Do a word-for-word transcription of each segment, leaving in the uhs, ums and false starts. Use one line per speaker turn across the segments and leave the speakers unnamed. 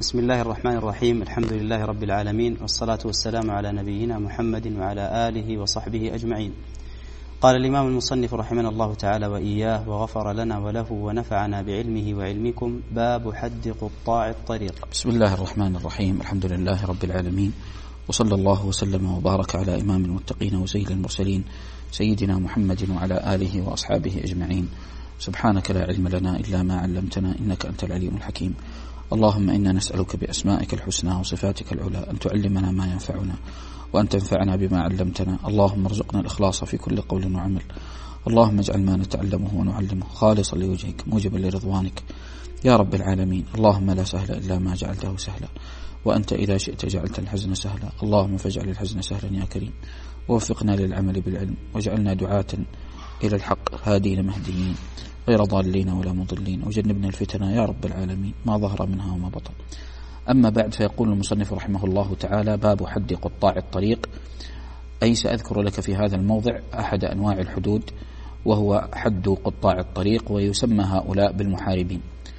بسم الله الرحمن الرحيم. الحمد لله رب العالمين، والصلاة والسلام على نبينا محمد وعلى آله وصحبه أجمعين. قال الإمام المصنف رحمنا الله تعالى وإياه وغفر لنا وله ونفعنا بعلمه وعلمكم. باب حد قطاع الطريق.
بسم الله الرحمن الرحيم. الحمد لله رب العالمين، وصلى الله وسلم وبارك على إمام المتقين وسيد المرسلين سيدنا محمد وعلى آله وأصحابه أجمعين. سبحانك لا علم لنا إلا ما علمتنا إنك أنت العليم الحكيم. اللهم إنا نسألك بأسمائك الحسنى وصفاتك العلى أن تعلمنا ما ينفعنا وأن تنفعنا بما علمتنا. اللهم ارزقنا الإخلاص في كل قول وعمل. اللهم اجعل ما نتعلمه ونعلمه خالصا لوجهك موجبا لرضوانك يا رب العالمين. اللهم لا سهل إلا ما جعلته سهلا، وأنت إذا شئت جعلت الحزن سهلا. اللهم فاجعل الحزن سهلا يا كريم، ووفقنا للعمل بالعلم، واجعلنا دعاة إلى الحق هادين مهديين غير ضالين ولا مضلين، وجنبنا الفتن يا رب العالمين ما ظهر منها وما بطن. أما بعد، فيقول المصنف رحمه الله تعالى: باب حد قطاع الطريق. أي سأذكر لك في هذا الموضع أحد أنواع الحدود، وهو حد قطاع الطريق، ويسمى هؤلاء بالمحاربين.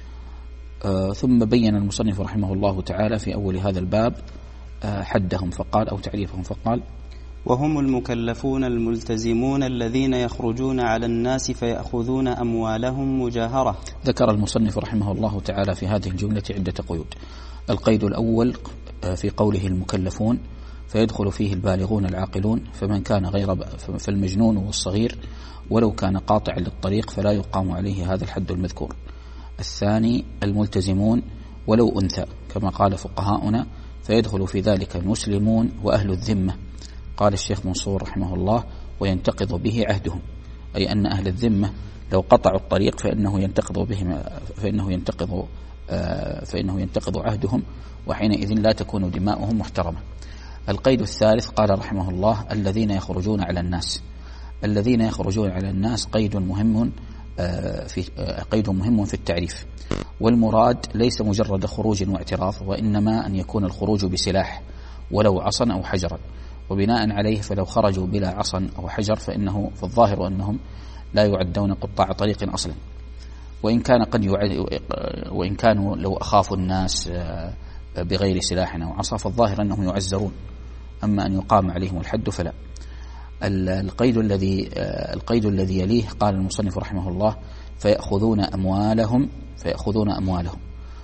آه ثم بين المصنف رحمه الله تعالى في أول هذا الباب آه حدهم فقال، أو تعريفهم فقال:
وهم المكلفون الملتزمون الذين يخرجون على الناس فيأخذون أموالهم مجاهرة.
ذكر المصنف رحمه الله تعالى في هذه الجملة عدة قيود. القيد الأول في قوله المكلفون، فيدخل فيه البالغون العاقلون، فمن كان غير فالمجنون والصغير ولو كان قاطعا للطريق فلا يقام عليه هذا الحد المذكور. الثاني الملتزمون ولو أنثى، كما قال فقهاؤنا، فيدخل في ذلك المسلمون وأهل الذمة. قال الشيخ منصور رحمه الله: وينتقض به عهدهم، أي أن أهل الذمة لو قطعوا الطريق فإنه ينتقض بهم فإنه ينتقض فإنه ينتقض عهدهم، وحينئذ لا تكون دماؤهم محترمة. القيد الثالث قال رحمه الله: الذين يخرجون على الناس. الذين يخرجون على الناس قيد مهم في قيد مهم في التعريف، والمراد ليس مجرد خروج واعتراض، وإنما أن يكون الخروج بسلاح ولو عصا أو حجرا. وبناء عليه فلو خرجوا بلا عصا أو حجر فإنه في الظاهر أنهم لا يعدون قطاع طريق أصلا، وإن كان قد يعد وإن كانوا لو أخافوا الناس بغير سلاح أو عصا فالظاهر أنهم يعزرون، أما أن يقام عليهم الحد فلا. القيد الذي القيد الذي يليه قال المصنف رحمه الله: فيأخذون أموالهم فيأخذون أموالهم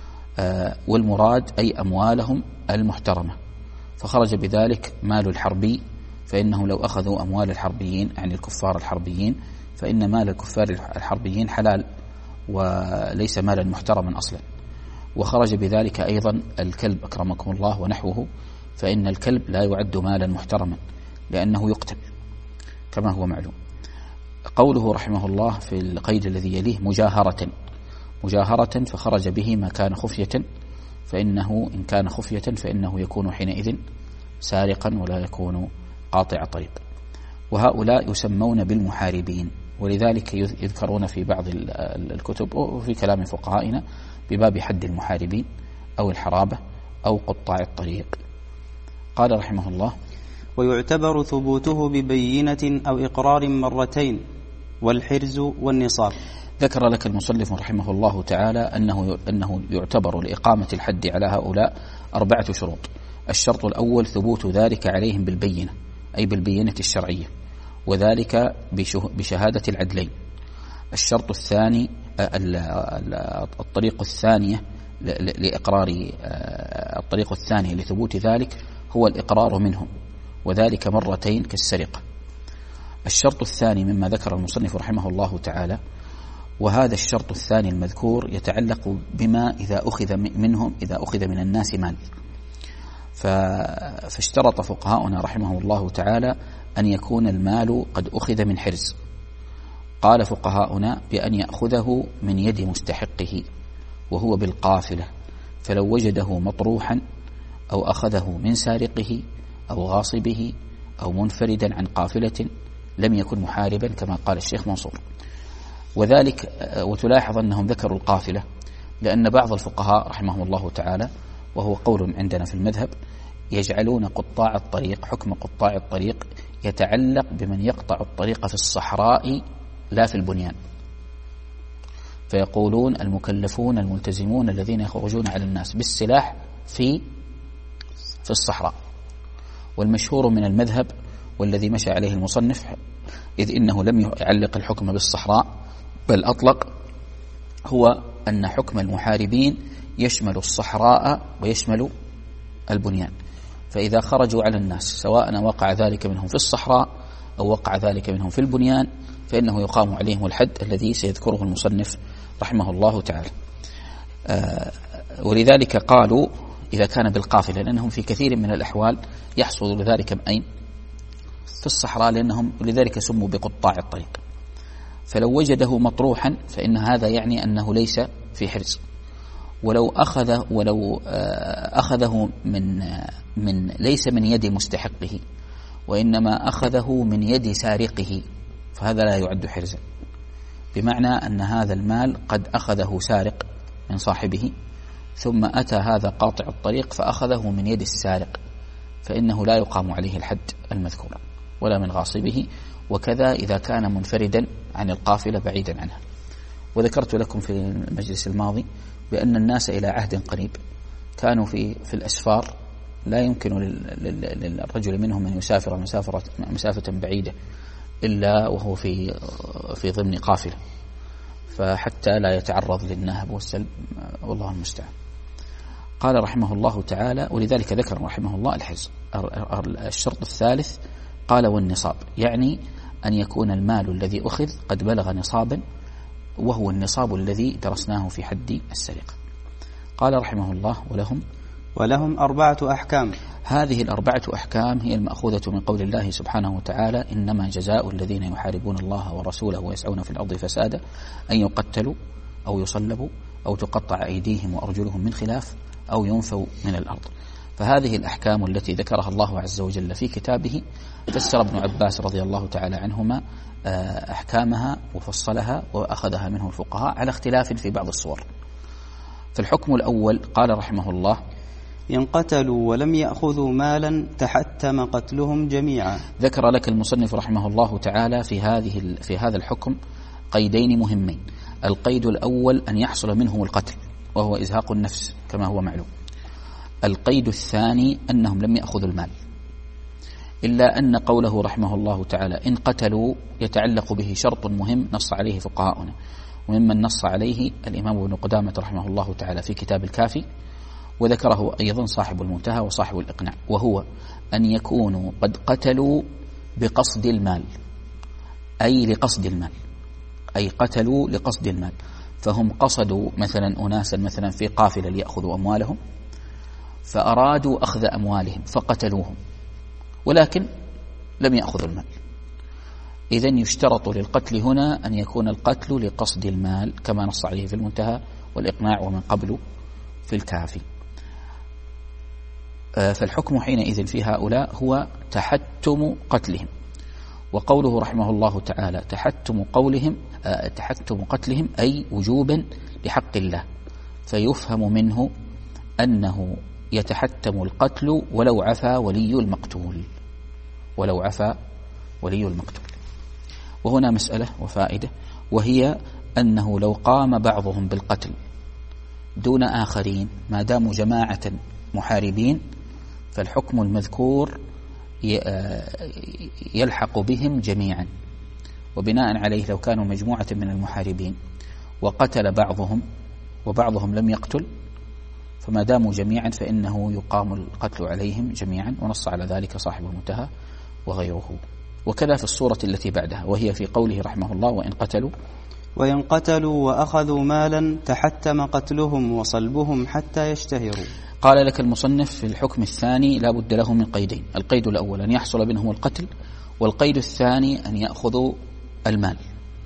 والمراد أي أموالهم المحترمة، فخرج بذلك مال الحربي، فإنه لو أخذوا أموال الحربيين يعني الكفار الحربيين فإن مال الكفار الحربيين حلال وليس مالا محترما أصلا. وخرج بذلك أيضا الكلب أكرمكم الله ونحوه، فإن الكلب لا يعد مالا محترما لأنه يقتل كما هو معلوم. قوله رحمه الله في القيد الذي يليه مجاهرة مجاهرة فخرج به ما كان خفية، فإنه إن كان خفية فإنه يكون حينئذ سارقا ولا يكون قاطع طريق. وهؤلاء يسمون بالمحاربين، ولذلك يذكرون في بعض الكتب وفي كلام فقهائنا بباب حد المحاربين أو الحرابة أو قطاع الطريق. قال رحمه الله:
ويعتبر ثبوته ببينة أو إقرار مرتين، والحرز والنصاب.
ذكر لك المصنف رحمه الله تعالى أنه أنه يعتبر لإقامة الحد على هؤلاء أربعة شروط. الشرط الأول ثبوت ذلك عليهم بالبينة، أي بالبينة الشرعية، وذلك بشهادة العدلين. الشرط الثاني الطريق الثانية لإقرار الطريق الثاني لثبوت ذلك هو الإقرار منهم، وذلك مرتين كالسرقة. الشرط الثاني مما ذكر المصنف رحمه الله تعالى، وهذا الشرط الثاني المذكور يتعلق بما إذا أخذ منهم إذا أخذ من الناس مال. فاشترط فقهاؤنا رحمه الله تعالى أن يكون المال قد أخذ من حرز. قال فقهاؤنا بأن يأخذه من يد مستحقه وهو بالقافلة، فلو وجده مطروحا أو أخذه من سارقه أو غاصبه أو منفردا عن قافلة لم يكن محاربا كما قال الشيخ منصور. وذلك وتلاحظ أنهم ذكروا القافلة لأن بعض الفقهاء رحمهم الله تعالى، وهو قول عندنا في المذهب، يجعلون قطاع الطريق حكم قطاع الطريق يتعلق بمن يقطع الطريق في الصحراء لا في البنيان، فيقولون المكلفون الملتزمون الذين يخرجون على الناس بالسلاح في في الصحراء. والمشهور من المذهب والذي مشى عليه المصنف، إذ إنه لم يعلق الحكم بالصحراء بل أطلق، هو أن حكم المحاربين يشمل الصحراء ويشمل البنيان. فإذا خرجوا على الناس سواء وقع ذلك منهم في الصحراء أو وقع ذلك منهم في البنيان فإنه يقام عليهم الحد الذي سيذكره المصنف رحمه الله تعالى. آه ولذلك قالوا إذا كان بالقافلة، لأنهم في كثير من الأحوال يحصل ذلك أين؟ في الصحراء، لأنهم لذلك سموا بقطاع الطريق. فلو وجده مطروحا فإن هذا يعني أنه ليس في حرز. ولو أخذ ولو أخذه من من ليس من يد مستحقه وإنما أخذه من يد سارقه فهذا لا يعد حرزا، بمعنى أن هذا المال قد أخذه سارق من صاحبه ثم أتى هذا قاطع الطريق فأخذه من يد السارق، فإنه لا يقام عليه الحد المذكور ولا من غاصبه. وكذا إذا كان منفردا عن القافلة بعيدا عنها. وذكرت لكم في المجلس الماضي بأن الناس إلى عهد قريب كانوا في في الأسفار لا يمكن للرجل منهم أن يسافر مسافة مسافة بعيدة إلا وهو في في ضمن قافلة، فحتى لا يتعرض للنهب والسلب والله المستعان. قال رحمه الله تعالى، ولذلك ذكر رحمه الله الحرز. الشرط الثالث قال والنصاب، يعني أن يكون المال الذي أخذ قد بلغ نصابا، وهو النصاب الذي درسناه في حد السرقة. قال رحمه الله ولهم
ولهم أربعة أحكام.
هذه الأربعة أحكام هي المأخوذة من قول الله سبحانه وتعالى: إنما جزاء الذين يحاربون الله ورسوله ويسعون في الأرض فسادا أن يقتلوا أو يصلبوا أو تقطع أيديهم وأرجلهم من خلاف أو ينفوا من الأرض. فهذه الأحكام التي ذكرها الله عز وجل في كتابه فسر ابن عباس رضي الله تعالى عنهما أحكامها وفصلها وأخذها منه الفقهاء على اختلاف في بعض الصور. فالحكم الأول قال رحمه الله:
إن قتلوا ولم يأخذوا مالا تحتم قتلهم جميعا.
ذكر لك المصنف رحمه الله تعالى في هذه في هذا الحكم قيدين مهمين. القيد الأول أن يحصل منهم القتل وهو إزهاق النفس كما هو معلوم. القيد الثاني أنهم لم يأخذوا المال، إلا أن قوله رحمه الله تعالى إن قتلوا يتعلق به شرط مهم نص عليه فقهاؤنا، وممن نص عليه الإمام ابن قدامة رحمه الله تعالى في كتاب الكافي، وذكره أيضا صاحب المنتهى وصاحب الإقناع، وهو أن يكونوا قد قتلوا بقصد المال، أي لقصد المال، أي قتلوا لقصد المال. فهم قصدوا مثلا أناسا مثلا في قافلة ليأخذوا أموالهم فأرادوا أخذ أموالهم فقتلوهم، ولكن لم يأخذوا المال. إذن يشترط للقتل هنا أن يكون القتل لقصد المال كما نص عليه في المنتهى والإقناع ومن قبل في الكافي. فالحكم حينئذ في هؤلاء هو تحتم قتلهم. وقوله رحمه الله تعالى تحتم قولهم تحتم قتلهم أي وجوبا لحق الله، فيفهم منه أنه يتحتم القتل ولو عفا ولي المقتول، ولو عفا ولي المقتول. وهنا مسألة وفائدة، وهي أنه لو قام بعضهم بالقتل دون آخرين ما داموا جماعة محاربين فالحكم المذكور يلحق بهم جميعا. وبناء عليه لو كانوا مجموعة من المحاربين وقتل بعضهم وبعضهم لم يقتل فما داموا جميعا فإنه يقام القتل عليهم جميعا، ونص على ذلك صاحب المنتهى وغيره. وكذا في الصورة التي بعدها وهي في قوله رحمه الله وإن قتلوا
وإن قتلوا وأخذوا مالا تحتم قتلهم وصلبهم حتى يشتهروا.
قال لك المصنف في الحكم الثاني لا بد له من قيدين: القيد الأول أن يحصل منهم القتل، والقيد الثاني أن يأخذوا المال.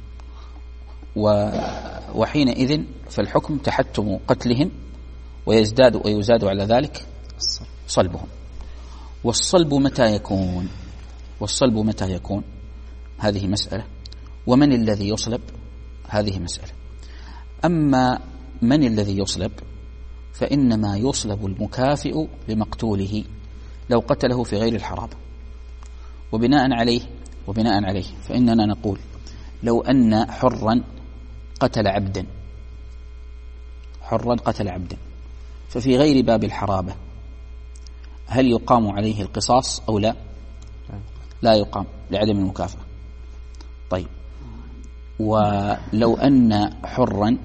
وحينئذ فالحكم تحتم قتلهم ويزداد ويزاد على ذلك صلبهم. والصلب متى يكون؟ والصلب متى يكون؟ هذه مسألة. ومن الذي يصلب؟ هذه مسألة. أما من الذي يصلب فإنما يصلب المكافئ لمقتوله لو قتله في غير الحرابة. وبناء عليه وبناء عليه فإننا نقول لو أن حرا قتل عبدا حرا قتل عبدا ففي غير باب الحرابة هل يقام عليه القصاص أو لا؟ لا يقام لعدم المكافأة. طيب، ولو أن حرا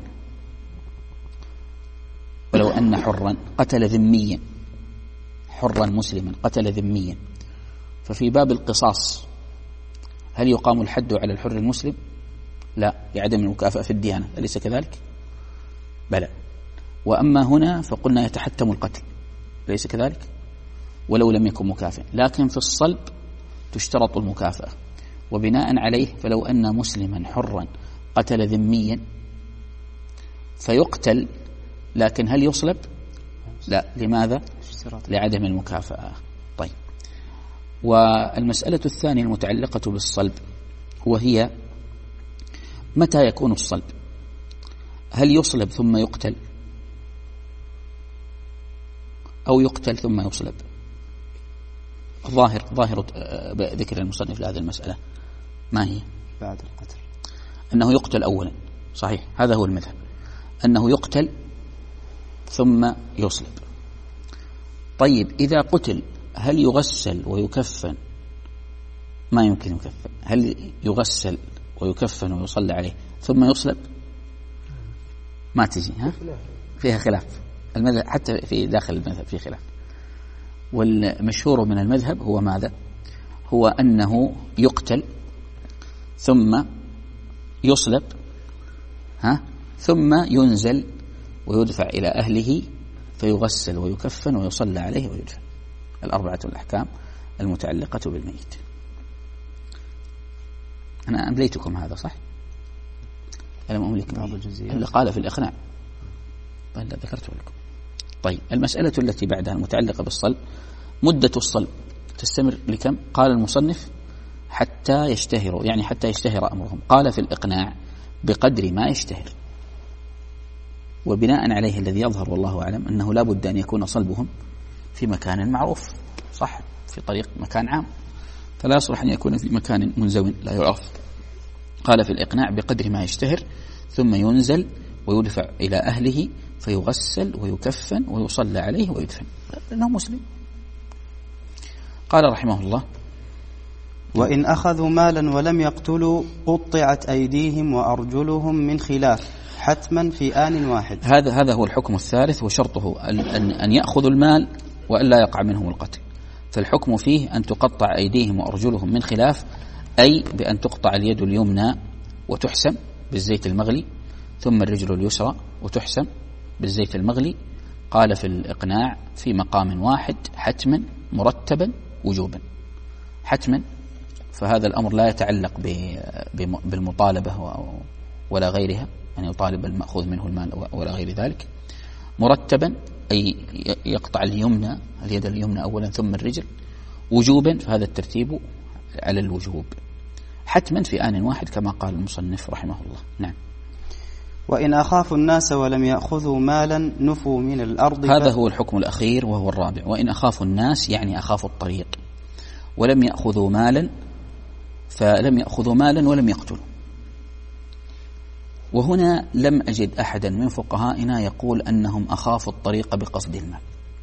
ولو أن حرا قتل ذميا، حرا مسلما قتل ذميا، ففي باب القصاص هل يقام الحد على الحر المسلم؟ لا، لعدم المكافأة في الديانة، أليس كذلك؟ بلى. وأما هنا فقلنا يتحتم القتل، أليس كذلك؟ ولو لم يكن مكافئ، لكن في الصلب تشترط المكافأة. وبناء عليه فلو أن مسلما حرا قتل ذميا فيقتل، لكن هل يصلب؟ لا. لماذا؟ لعدم المكافأة. طيب، والمسألة الثانية المتعلقة بالصلب وهي متى يكون الصلب؟ هل يصلب ثم يقتل أو يقتل ثم يصلب؟ ظاهر ظاهر ذكر المصنف لهذه المسألة ما هي؟
بعد القتل
أنه يقتل أولا، صحيح، هذا هو المذهب، أنه يقتل ثم يصلب. طيب، إذا قتل هل يغسل ويكفن؟ ما يمكن يكفن. هل يغسل ويكفن ويصلى عليه ثم يصلب؟ ما تجي، ها؟ فيها خلاف المذهب، حتى في داخل المذهب في خلاف. والمشهور من المذهب هو ماذا؟ هو أنه يقتل ثم يصلب، ها؟ ثم ينزل ويدفع إلى أهله فيغسل ويكفن ويصلى عليه ويدفن. الأربعة الأحكام المتعلقة بالميت. أنا أمليتكم هذا صح؟ ألم أملك بعض الجزئيات اللي قال في الإقناع؟ طيب، لا ذكرته لكم. طيب، المسألة التي بعدها المتعلقة بالصلب، مدة الصلب تستمر لكم؟ قال المصنف حتى يشتهروا، يعني حتى يشتهر أمرهم. قال في الإقناع بقدر ما يشتهر. وبناء عليه الذي يظهر والله أعلم أنه لا بد أن يكون صلبهم في مكان معروف، صح، في طريق مكان عام، فلا يصلح أن يكون في مكان منزو لا يعرف. قال في الإقناع بقدر ما يشتهر، ثم ينزل ويدفع إلى أهله فيغسل ويكفن ويصلى عليه ويدفن، لأنه مسلم. قال رحمه الله:
وإن أخذوا مالا ولم يقتلوا قطعت أيديهم وأرجلهم من خلاف حتما في آن واحد.
هذا هذا هو الحكم الثالث، وشرطه أن, أن يأخذوا المال وألا يقع منهم القتل. فالحكم فيه أن تقطع أيديهم وأرجلهم من خلاف، أي بأن تقطع اليد اليمنى وتحسم بالزيت المغلي، ثم الرجل اليسرى وتحسم بالزيت المغلي. قال في الإقناع في مقام واحد حتما مرتبا وجوبا. حتما فهذا الأمر لا يتعلق بالمطالبة ولا غيرها، أن يطالب المأخوذ منه المال ولا غير ذلك. مرتبا أي يقطع اليمنى اليد اليمنى أولا ثم الرجل. وجوبا فهذا الترتيب على الوجوب. حتما في آن واحد كما قال المصنف رحمه الله. نعم.
وإن أخافوا الناس ولم يأخذوا مالا نفوا من الأرض.
هذا هو الحكم الأخير وهو الرابع. وإن أخافوا الناس يعني أخافوا الطريق، ولم يأخذوا مالا، فلم يأخذوا مالا ولم يقتلوا. وهنا لم أجد أحدا من فقهائنا يقول أنهم أخافوا الطريق بقصد المال.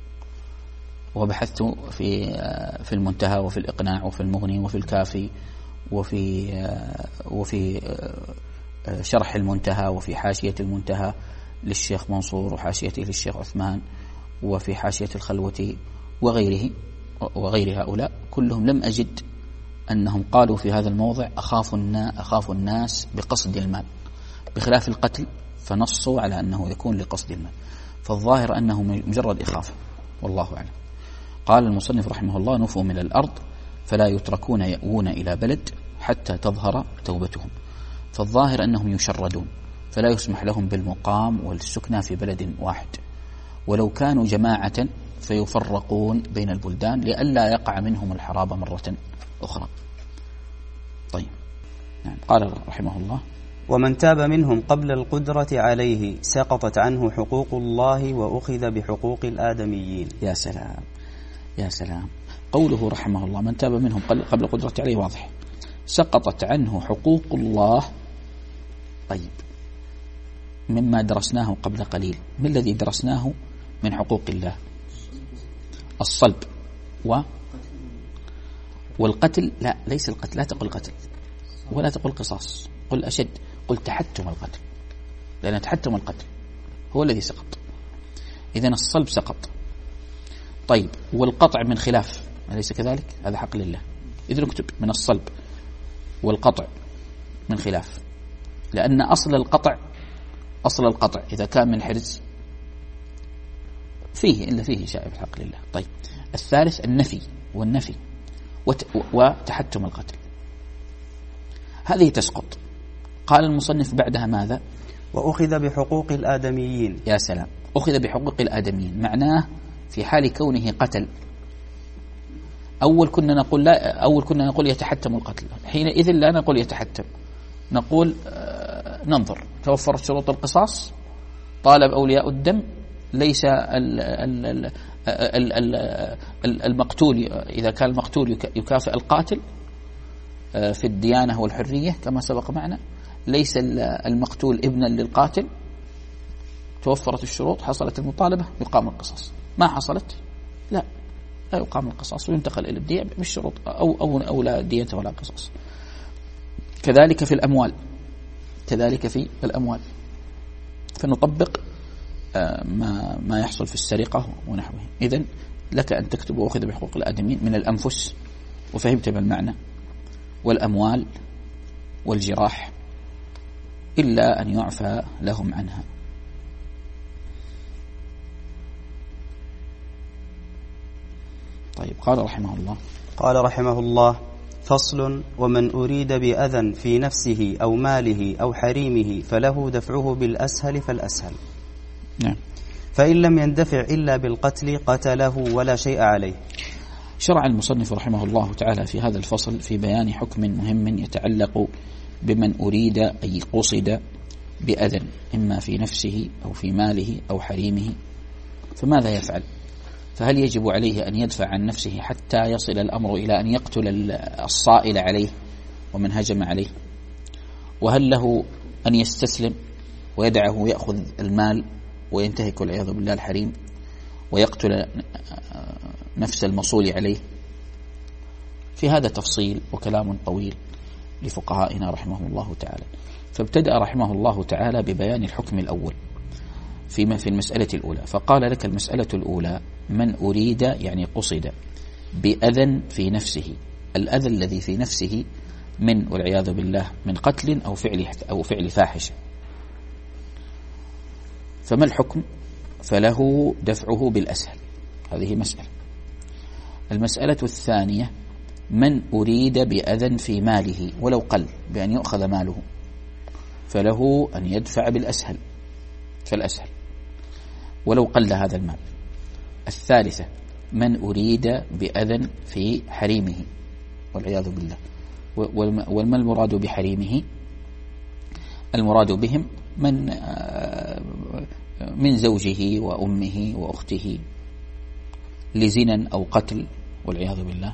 وبحثت في في المنتهى وفي الإقناع وفي المغني وفي الكافي وفي وفي شرح المنتهى وفي حاشية المنتهى للشيخ منصور وحاشيته للشيخ عثمان وفي حاشية الخلوة وغيره وغير هؤلاء كلهم لم أجد أنهم قالوا في هذا الموضع أخاف الناس بقصد المال، بخلاف القتل فنصوا على أنه يكون لقصد المال. فالظاهر أنه مجرد إخافة، والله أعلم. قال المصنف رحمه الله: نفوا من الأرض فلا يتركون يأوون إلى بلد حتى تظهر توبتهم. فالظاهر أنهم يشردون، فلا يسمح لهم بالمقام والسكنى في بلد واحد، ولو كانوا جماعة فيفرقون بين البلدان لئلا يقع منهم الحراب مرة أخرى. طيب، نعم. قال رحمه الله:
ومن تاب منهم قبل القدرة عليه سقطت عنه حقوق الله وأخذ بحقوق الآدميين.
يا سلام يا سلام. قوله رحمه الله: من تاب منهم قبل القدرة عليه، واضح، سقطت عنه حقوق الله. طيب، مما درسناه قبل قليل، ما الذي درسناه من حقوق الله؟ الصلب و والقتل. لا، ليس القتل، لا تقل قتل ولا تقل قصاص، قل أشد، قل تحتم القتل، لأن تحتم القتل هو الذي سقط. إذن الصلب سقط. طيب، والقطع من خلاف، أليس كذلك؟ هذا حق لله. إذن اكتب من الصلب والقطع من خلاف، لأن أصل القطع أصل القطع إذا كان من حرز فيه إلا فيه شائب حق لله. طيب، الثالث النفي والنفي وتحتم القتل، هذه تسقط. قال المصنف بعدها ماذا؟
وأخذ بحقوق الآدميين.
يا سلام، أخذ بحقوق الآدميين، معناه في حال كونه قتل. أول كنا نقول لا، أول كنا نقول يتحتم القتل، حينئذ لا نقول يتحتم، نقول آه ننظر توفرت شروط القصاص، طالب أولياء الدم، ليس ال ال ال ال ال المقتول إذا كان المقتول يكافئ القاتل في الديانة والحرية كما سبق معنا، ليس المقتول ابنا للقاتل، توفرت الشروط، حصلت المطالبة، يقام القصاص. ما حصلت لا لا يقام القصاص وينتقل إلى الدية بالشروط، أو أو أو لا دية ولا قصاص. كذلك في الأموال، كذلك في الأموال فنطبق ما ما يحصل في السرقة ونحوه. إذن لك أن تكتب وأخذ بحقوق الآدميين من الأنفس، وفهمت ما المعنى، والأموال والجراح، إلا أن يعفى لهم عنها. طيب، قال رحمه الله
قال رحمه الله فصل: ومن أريد بأذى في نفسه أو ماله أو حريمه فله دفعه بالأسهل فالأسهل.
نعم.
فإن لم يندفع إلا بالقتل قتله ولا شيء عليه.
شرع المصنف رحمه الله تعالى في هذا الفصل في بيان حكم مهم يتعلق بمن أريد أي قصد بأذى إما في نفسه أو في ماله أو حريمه، فماذا يفعل؟ فهل يجب عليه أن يدفع عن نفسه حتى يصل الأمر إلى أن يقتل الصائل عليه ومن هجم عليه؟ وهل له أن يستسلم ويدعه يأخذ المال وينتهك والعياذ بالله الحريم ويقتل نفس المصول عليه؟ في هذا تفصيل وكلام طويل لفقهائنا رحمه الله تعالى. فابتدأ رحمه الله تعالى ببيان الحكم الأول فيما في المسألة الأولى، فقال لك المسألة الأولى: من أريد يعني قصد بأذى في نفسه، الأذى الذي في نفسه من والعياذ بالله من قتل أو فعل أو فعل فاحشة، فما الحكم؟ فله دفعه بالأسهل. هذه مسألة. المسألة الثانية: من أريد بأذى في ماله ولو قل بأن يؤخذ ماله، فله أن يدفع بالأسهل فالأسهل ولو قل هذا المال. الثالثة: من أريد بأذى في حريمه والعياذ بالله، وما المراد بحريمه؟ المراد بهم من من زوجه وأمه وأخته لزنا أو قتل والعياذ بالله،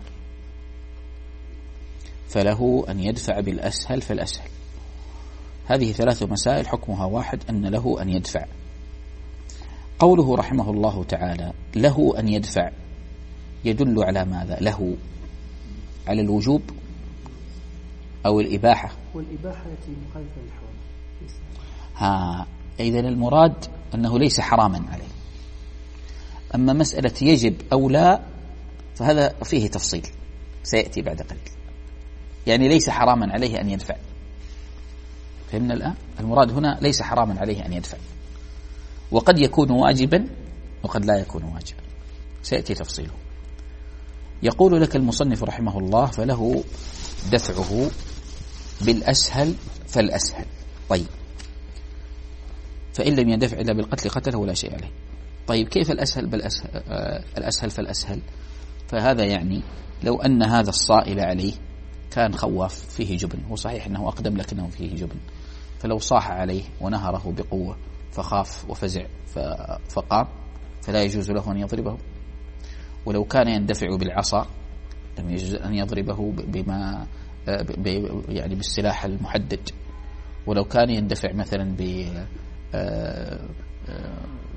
فله أن يدفع بالأسهل فالأسهل. هذه ثلاث مسائل حكمها واحد، أن له أن يدفع. قوله رحمه الله تعالى له أن يدفع يدل على ماذا؟ له على الوجوب أو الإباحة؟
والإباحة التي مخالفة للحرام.
ها، إذن المراد أنه ليس حراما عليه. أما مسألة يجب أو لا فهذا فيه تفصيل سيأتي بعد قليل. يعني ليس حراما عليه أن يدفع. فهمنا الآن؟ المراد هنا ليس حراما عليه أن يدفع، وقد يكون واجبا وقد لا يكون واجبا، سيأتي تفصيله. يقول لك المصنف رحمه الله: فله دفعه بالأسهل فالأسهل. طيب، فإن لم يدفع إلا بالقتل قتله ولا شيء عليه. طيب، كيف الأسهل بالأسهل؟ آه الأسهل فالأسهل. فهذا يعني لو أن هذا الصائل عليه كان خواف فيه جبن، هو صحيح أنه أقدم لكنه فيه جبن، فلو صاح عليه ونهره بقوة فخاف وفزع فقام فلا يجوز له أن يضربه. ولو كان يندفع بالعصا لم يجوز أن يضربه بما يعني بالسلاح المحدد. ولو كان يندفع مثلا ب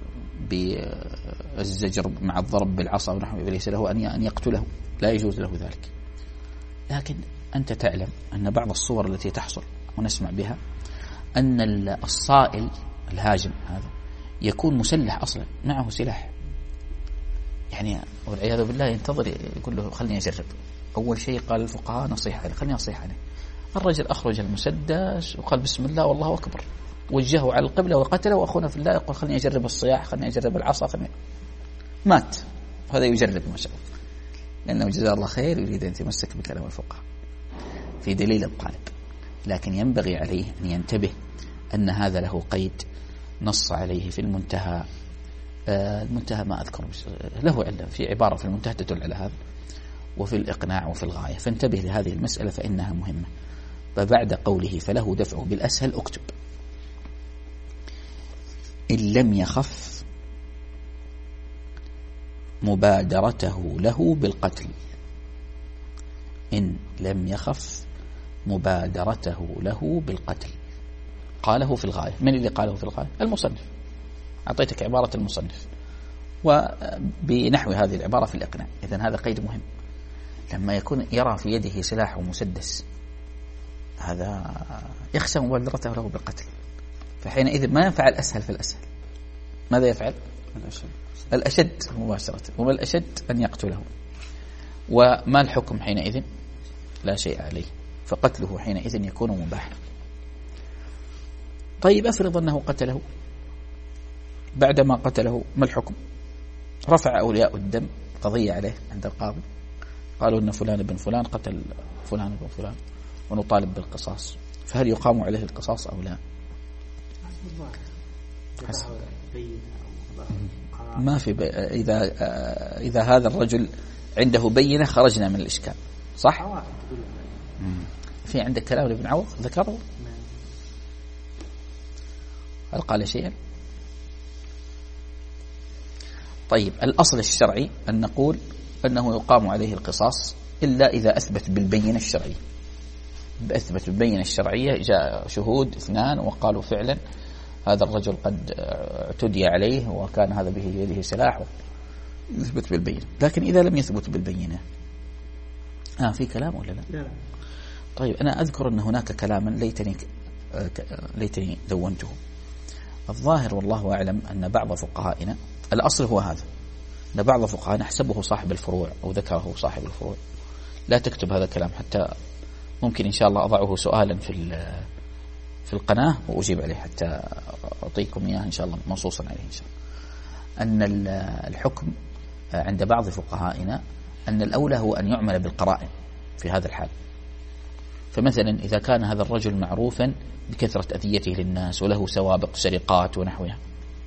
بالزجر مع الضرب بالعصا ونحو فليس له أن يقتله، لا يجوز له ذلك. لكن أنت تعلم أن بعض الصور التي تحصل ونسمع بها أن الصائل الهاجم هذا يكون مسلح أصلا، معه سلاح، يعني والعياذ بالله ينتظر يقول له خلني أجرب. أول شيء قال الفقهاء نصيحة عليه، خلني أصيح عليه. الرجل أخرج المسدس وقال بسم الله والله أكبر، وجهه على القبلة وقتله، وأخونا في الله يقول خلني أجرب الصياح، خلني أجرب العصا، خلني مات. هذا يجرب ما شاء الله، لأنه جزاه الله خير يريد أن يتمسك بكلام الفقهاء في دليل الطالب. لكن ينبغي عليه أن ينتبه أن هذا له قيد نص عليه في المنتهى. آه المنتهى ما أذكر له علة في عبارة في المنتهى تدل على هذا، وفي الإقناع وفي الغاية. فانتبه لهذه المسألة فإنها مهمة. فبعد قوله فله دفعه بالأسهل اكتب إن لم يخف مبادرته له بالقتل. إن لم يخف مبادرته له بالقتل. قاله في الغاية. من اللي قاله في الغاية؟ المصنف. أعطيتك عبارة المصنف وبنحو هذه العبارة في الإقناع. إذن هذا قيد مهم. لما يكون يرى في يده سلاح ومسدس هذا يخشى مبادرته له بالقتل، فحينئذ ما ينفع الأسهل في الأسهل. ماذا يفعل؟ الأشد, الأشد مباشرة. وما الأشد أن يقتله. وما الحكم حينئذ؟ لا شيء عليه، فقتله حينئذ يكون مباحا. طيب أفرض أنه قتله، بعدما قتله ما الحكم؟ رفع أولياء الدم قضية عليه عند القاضي، قالوا أن فلان بن فلان قتل فلان بن فلان ونطالب بالقصاص، فهل يقام عليه القصاص أو لا؟ حسب. ما في ب... إذا إذا هذا الرجل عنده بينة خرجنا من الإشكال، صح؟ في عندك كلام لابن عوض ذكره؟ هل قال شيئا؟ طيب الأصل الشرعي أن نقول أنه يقام عليه القصاص إلا إذا أثبت بالبينة الشرعية. أثبت بالبينة الشرعية، جاء شهود اثنان وقالوا فعلا هذا الرجل قد اعتدي عليه وكان هذا به يده سلاح، يثبت بالبينة. لكن إذا لم يثبت بالبينة آه في كلام ولا لا؟ لا. طيب أنا أذكر أن هناك كلاما ليتني ليتني دونته. الظاهر والله أعلم أن بعض فقهائنا، الأصل هو هذا، أن بعض فقهائنا نحسبه صاحب الفروع أو ذكره صاحب الفروع. لا تكتب هذا الكلام، حتى ممكن إن شاء الله أضعه سؤالا في في القناة وأجيب عليه، حتى أعطيكم إياه إن شاء الله منصوصا عليه إن شاء الله. أن الحكم عند بعض فقهائنا أن الأولى هو أن يعمل بالقرائن في هذا الحال. فمثلا إذا كان هذا الرجل معروفا بكثرة أذيته للناس وله سوابق سرقات ونحوها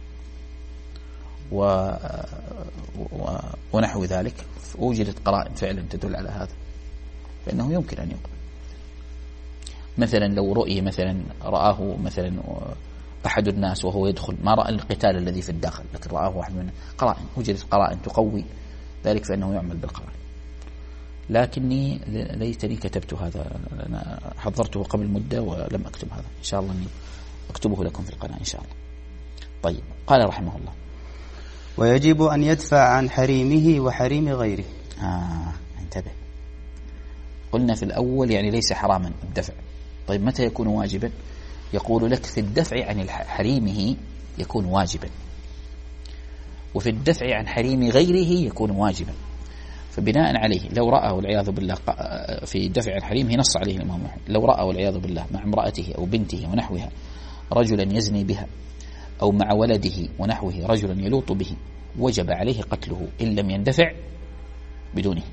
و... و... ونحو ذلك، وجدت قرائن فعلا تدل على هذا، فإنه يمكن أن يقبل. مثلا لو رؤي مثلا رآه مثلا أحد الناس وهو يدخل، ما رأى القتال الذي في الداخل لكن رآه واحد من قرائن، وجدت قرائن تقوي ذلك، فإنه يعمل بالقرائن. لكني ليتني كتبت هذا، أنا حضرته قبل مدة ولم أكتب هذا، إن شاء الله أني أكتبه لكم في القناة إن شاء الله. طيب قال رحمه الله
ويجب أن يدفع عن حريمه وحريم غيره.
آه انتبه، قلنا في الأول يعني ليس حراما الدفع. طيب متى يكون واجبا؟ يقول لك في الدفع عن حريمه يكون واجبا، وفي الدفع عن حريم غيره يكون واجبا. فبناء عليه لو رأى والعياذ بالله في دفع عن حريمه نص عليه الإمام أحمد، لو رأى والعياذ بالله مع امرأته أو بنته ونحوها رجلا يزني بها، أو مع ولده ونحوه رجلا يلوط به، وجب عليه قتله إن لم يندفع بدونه،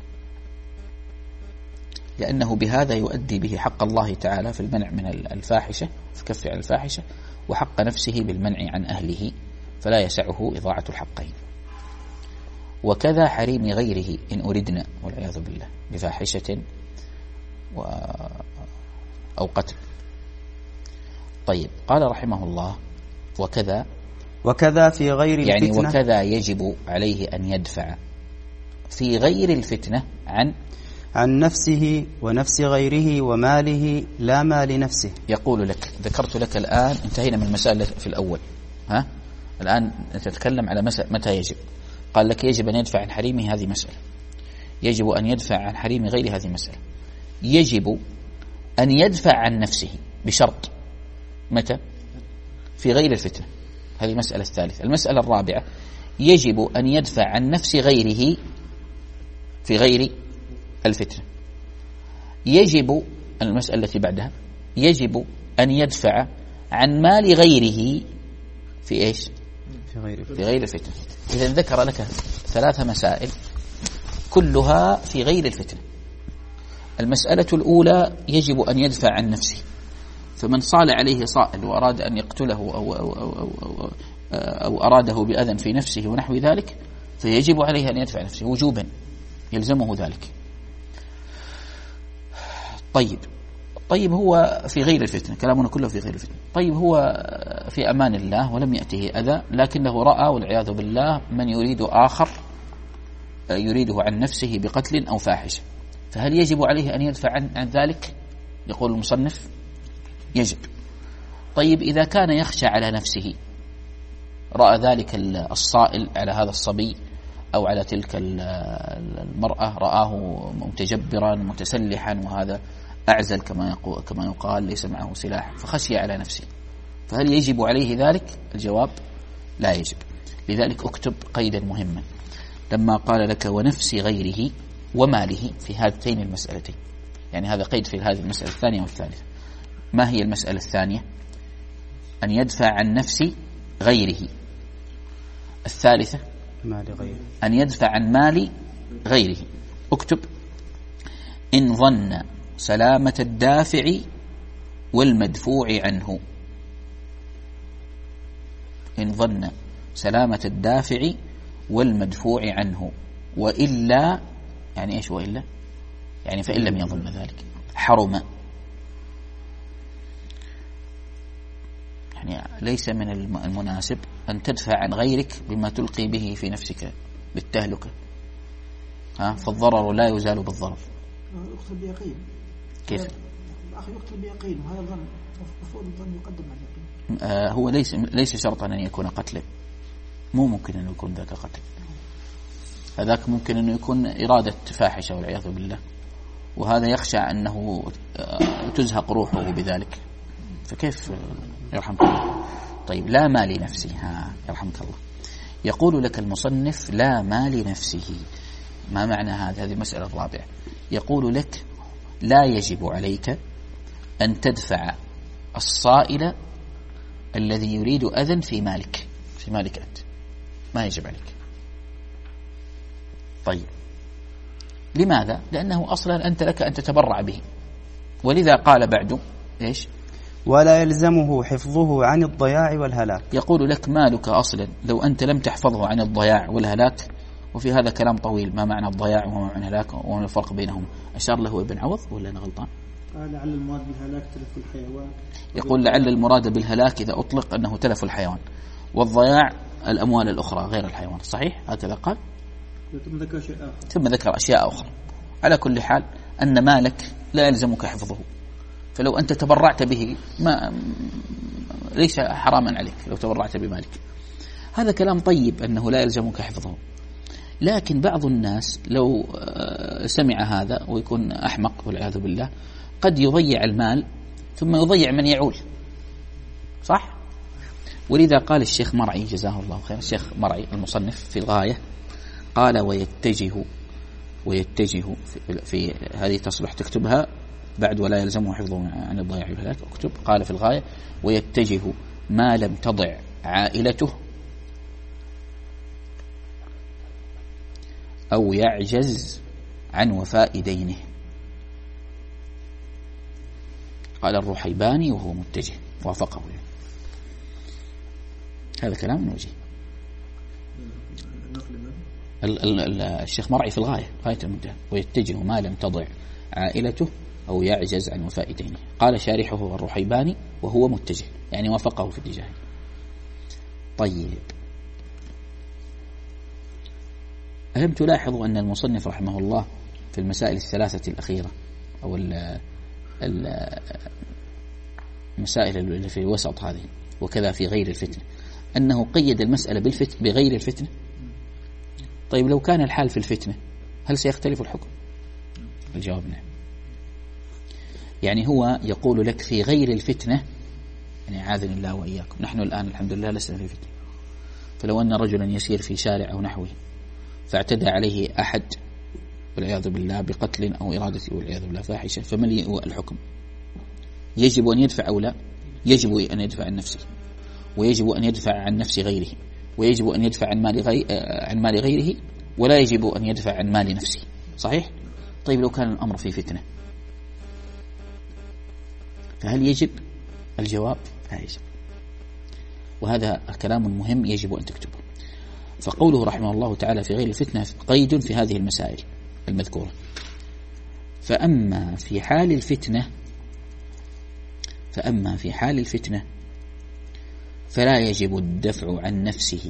لأنه بهذا يؤدي به حق الله تعالى في المنع من الفاحشة، في كف عن الفاحشة، وحق نفسه بالمنع عن أهله، فلا يسعه إضاعة الحقين. وكذا حريم غيره إن أردنا والعياذ بالله بفاحشة و... أو قتل. طيب قال رحمه الله وكذا
وكذا في غير
يعني
الفتنة،
وكذا يجب عليه أن يدفع في غير الفتنة عن
عن نفسه ونفس غيره وماله لا مال نفسه.
يقول لك ذكرت لك الآن، انتهينا من المسألة في الأول، ها الآن نتكلم على متى يجب. قال لك يجب أن يدفع عن حريمه، هذه مسألة. يجب أن يدفع عن حريم غير، هذه مسألة. يجب أن يدفع عن نفسه بشرط، متى؟ في غير الفتنة، هذه مسألة الثالثة. المسألة الرابعة يجب أن يدفع عن نفس غيره في غير الفتنة. يجب، المسألة التي بعدها، يجب أن يدفع عن مال غيره في إيش؟
في غير
في غير الفتنة. إذا ذكر لك ثلاث مسائل كلها في غير الفتنة. المسألة الأولى يجب أن يدفع عن نفسه، فمن صال عليه صائل وأراد أن يقتله أو, أو, أو, أو, أو, أو أراده بأذى في نفسه ونحو ذلك فيجب عليه أن يدفع نفسه وجوبا، يلزمه ذلك. طيب طيب هو في غير الفتنة، كلامنا كله في غير الفتنة. طيب هو في أمان الله ولم يأته أذى، لكنه رأى والعياذ بالله من يريد آخر يريده عن نفسه بقتل أو فاحشة، فهل يجب عليه أن يدفع عن, عن ذلك؟ يقول المصنف يجب. طيب إذا كان يخشى على نفسه، رأى ذلك الصائل على هذا الصبي أو على تلك المرأة، رآه متجبرا متسلحا وهذا أعزل كما يقول كما يقال، ليس معه سلاح، فخشي على نفسه، فهل يجب عليه ذلك؟ الجواب لا يجب. لذلك اكتب قيدا مهما لما قال لك ونفس غيره وماله في هاتين المسألتين، يعني هذا قيد في هذه المسألة الثانية والثالثة. ما هي المسألة الثانية؟ أن يدفع عن نفس غيره. الثالثة
مال غيره،
أن يدفع عن مال غيره. اكتب إن ظن سلامة الدافع والمدفوع عنه. إن ظن سلامة الدافع والمدفوع عنه، وإلا، يعني إيش وإلا؟ يعني فإن لم يظن ذلك حرم. يعني ليس من المناسب أن تدفع عن غيرك بما تلقي به في نفسك بالتهلكة، ها؟ فالضرر لا يزال بالضرر.
يقتل بيقين.
كيف؟
أخي يقتل بيقين، وهذا الظن المفروض الظن يقدم على اليقين.
آه هو ليس ليس شرطا أن يكون قتلا، مو ممكن أن يكون ذاك قتل، هذاك ممكن أن يكون إرادة فاحشة والعياذ بالله، وهذا يخشى أنه تزهق روحه بذلك، فكيف؟ يرحمك الله. طيب لا مال نفسه، ها يرحمك الله. يقول لك المصنف لا مال نفسه، ما معنى هذا؟ هذه المسألة الرابعة. يقول لك لا يجب عليك أن تدفع الصائل الذي يريد أذى في مالك، في مالك أنت، ما يجب عليك. طيب لماذا؟ لأنه أصلا أنت لك أن تتبرع به، ولذا قال بعد إيش؟
ولا يلزمه حفظه عن الضياع والهلاك.
يقول لك مالك أصلا لو أنت لم تحفظه عن الضياع والهلاك، وفي هذا كلام طويل، ما معنى الضياع وما معنى الهلاك وما الفرق بينهم؟ أشار له ابن عوض ولا أنا غلطان؟
لعل المراد بالهلاك تلف الحيوان.
يقول لعل المراد بالهلاك إذا أطلق أنه تلف الحيوان، والضياع الأموال الأخرى غير الحيوان، صحيح؟ هكذا قال،
ثم ذكر شيء آخر.
ثم ذكر أشياء أخرى. على كل حال أن مالك لا يلزمك حفظه، فلو أنت تبرعت به ما ليس حراما عليك لو تبرعت بمالك. هذا كلام طيب أنه لا يلزمك حفظه، لكن بعض الناس لو سمع هذا ويكون أحمق والعياذ بالله قد يضيع المال ثم يضيع من يعول، صح؟ ولذا قال الشيخ مرعي جزاه الله خير، الشيخ مرعي المصنف في الغاية قال ويتجه ويتجه في, في هذه تصلح تكتبها بعد ولا يلزمه حفظه عن الضياع والهلاك. اكتب قال في الغاية ويتجه ما لم تضع عائلته أو يعجز عن وفاء دينه. قال الرحيباني وهو متجه، وافقه يعني. هذا كلام من وجه الشيخ مرعي في الغاية، غاية المنتهى. ويتجه ما لم تضع عائلته أو يعجز عن وفاء دينه. قال شارحه الرحيباني وهو متجه، يعني وافقه في اتجاهه. طيب ألم تلاحظوا أن المصنف رحمه الله في المسائل الثلاثة الأخيرة أو المسائل اللي في الوسط هذه وكذا في غير الفتنة أنه قيد المسألة بالفتن بغير الفتنة. طيب لو كان الحال في الفتنة هل سيختلف الحكم؟ الجواب نعم. يعني هو يقول لك في غير الفتنة، يعني عاذني الله وإياكم، نحن الآن الحمد لله لسنا في فتنة، فلو أن رجلا يسير في شارع أو نحوه فاعتدى عليه أحد والعياذ بالله بقتل أو إرادة والعياذ بالله فاحشة، فما هو الحكم؟ يجب أن يدفع أو لا؟ يجب أن يدفع عن نفسه، ويجب أن يدفع عن نفس غيره، ويجب أن يدفع عن مال غير عن مال غيره، ولا يجب أن يدفع عن مال نفسه. صحيح؟ طيب لو كان الأمر في فتنة فهل يجب؟ الجواب لا يجب. وهذا كلام مهم يجب أن تكتبه. فقوله رحمه الله تعالى في غير الفتنة قيد في هذه المسائل المذكورة. فأما في حال الفتنة فأما في حال الفتنة فلا يجب الدفع عن نفسه،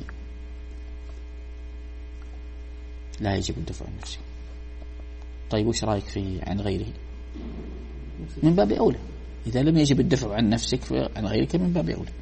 لا يجب الدفع عن نفسه. طيب وش رأيك في عن غيره؟ من باب أولى، إذا لم يجب الدفع عن نفسك عن غيرك من باب أولى.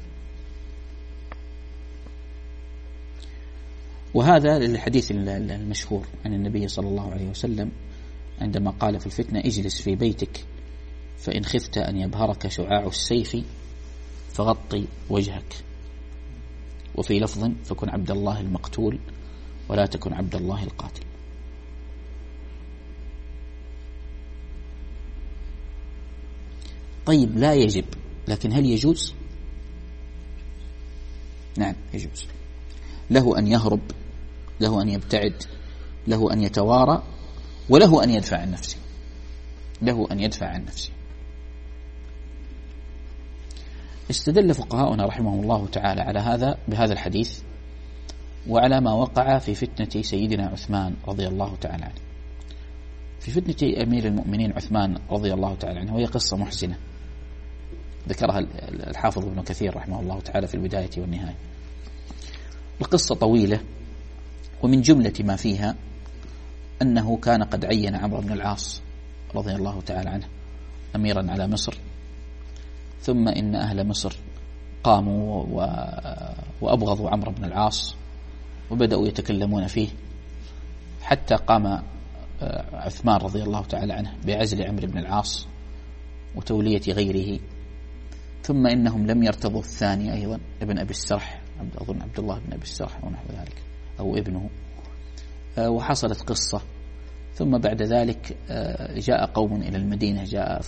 وهذا للحديث المشهور عن النبي صلى الله عليه وسلم عندما قال في الفتنة: اجلس في بيتك فإن خفت أن يبهرك شعاع السيف فغطي وجهك. وفي لفظ: فكن عبد الله المقتول ولا تكن عبد الله القاتل. طيب لا يجب، لكن هل يجوز؟ نعم يجوز. له أن يهرب، له أن يبتعد، له أن يتوارى، وله أن يدفع عن نفسه، له أن يدفع عن نفسه. استدل فقهاؤنا رحمهم الله تعالى على هذا بهذا الحديث وعلى ما وقع في فتنة سيدنا عثمان رضي الله تعالى عنه. في فتنة أمير المؤمنين عثمان رضي الله تعالى عنه، وهي قصة محزنة ذكرها الحافظ ابن كثير رحمه الله تعالى في البداية والنهاية. القصة طويلة، ومن جملة ما فيها أنه كان قد عين عمرو بن العاص رضي الله تعالى عنه أميرا على مصر، ثم إن أهل مصر قاموا وأبغضوا عمرو بن العاص وبدأوا يتكلمون فيه، حتى قام عثمان رضي الله تعالى عنه بعزل عمرو بن العاص وتولية غيره. ثم إنهم لم يرتضوا الثاني أيضا ابن أبي السرح، أظن عبد الله بن أبي السرح ونحو ذلك أو ابنه، وحصلت قصة. ثم بعد ذلك جاء قوم إلى المدينة، جاء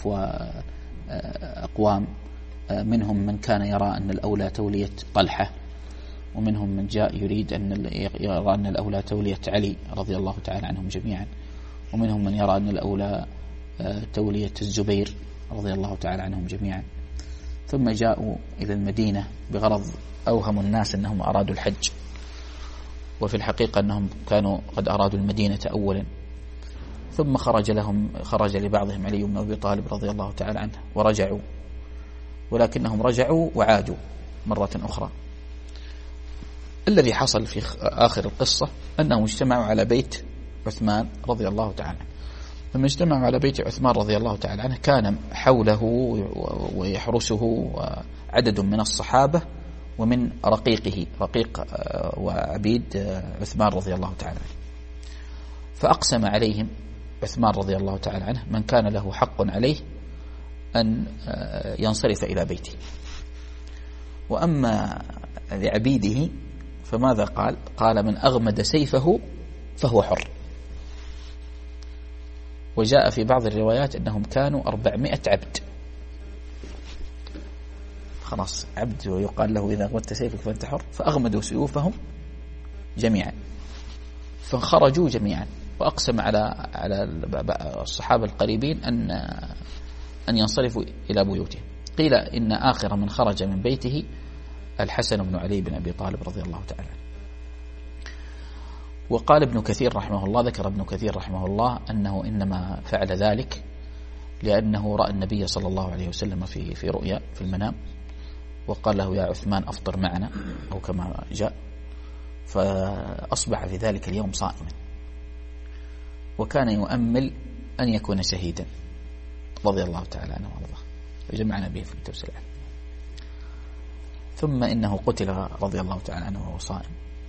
أقوام منهم من كان يرى أن الأولى تولية طلحة، ومنهم من جاء يريد أن يرى أن الأولى تولية علي رضي الله تعالى عنهم جميعا، ومنهم من يرى أن الأولى تولية الزبير رضي الله تعالى عنهم جميعا. ثم جاءوا إلى المدينة بغرض أوهم الناس أنهم أرادوا الحج، وفي الحقيقة أنهم كانوا قد أرادوا المدينة أولا. ثم خرج لهم خرج لبعضهم علي بن أبي طالب رضي الله تعالى عنه ورجعوا، ولكنهم رجعوا وعادوا مرة أخرى. الذي حصل في آخر القصة أنهم اجتمعوا على بيت عثمان رضي الله تعالى عنه. لما اجتمعوا على بيت عثمان رضي الله تعالى عنه كان حوله ويحرسه عدد من الصحابة ومن رقيقه، رقيق وعبيد عثمان رضي الله تعالى عنه. فأقسم عليهم عثمان رضي الله تعالى عنه من كان له حق عليه أن ينصرف إلى بيته. وأما لعبيده فماذا قال؟ قال: من أغمد سيفه فهو حر. وجاء في بعض الروايات أنهم كانوا أربعمائة عبد. خلاص عبد ويقال له إذا أغمدت سيفك فأنت حر، فأغمدوا سيوفهم جميعا، فخرجوا جميعا. وأقسم على على الصحابة القريبين أن أن ينصرفوا إلى بيوتهم. قيل إن آخر من خرج من بيته الحسن بن علي بن أبي طالب رضي الله تعالى عنه. وقال ابن كثير رحمه الله، ذكر ابن كثير رحمه الله أنه إنما فعل ذلك لأنه رأى النبي صلى الله عليه وسلم في في رؤيا في المنام، وقال له: يا عثمان أفطر معنا، أو كما جاء، فأصبح في ذلك اليوم صائما، وكان يؤمل أن يكون شهيدا رضي الله تعالى عنه وارضاه، وجمعنا به في التوسل. ثم إنه قتل رضي الله تعالى عنه وهو صائم.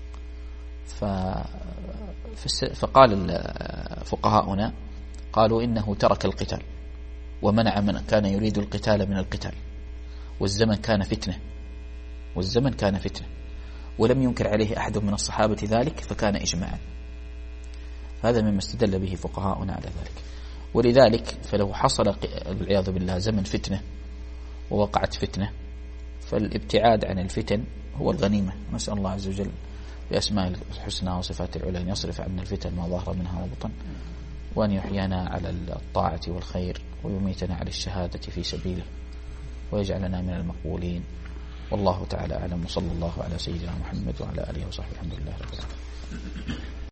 فقال فقهاؤنا قالوا إنه ترك القتال ومنع من كان يريد القتال من القتال، والزمن كان فتنة والزمن كان فتنة ولم ينكر عليه أحد من الصحابة ذلك، فكان إجماعا. هذا مما استدل به فقهاؤنا على ذلك. ولذلك فلو حصل والعياذ بالله زمن فتنة ووقعت فتنة، فالابتعاد عن الفتن هو الغنيمة. نسأل الله عز وجل بأسماء الحسنى وصفات العلى أن يصرف عنا الفتن ما ظهر منها وبطن، وأن يحيينا على الطاعة والخير ويميتنا على الشهادة في سبيله، ويجعلنا من المقبولين. والله تعالى أعلم، وصلى الله على سيدنا محمد وعلى آله وصحبه. الحمد لله رب العالمين.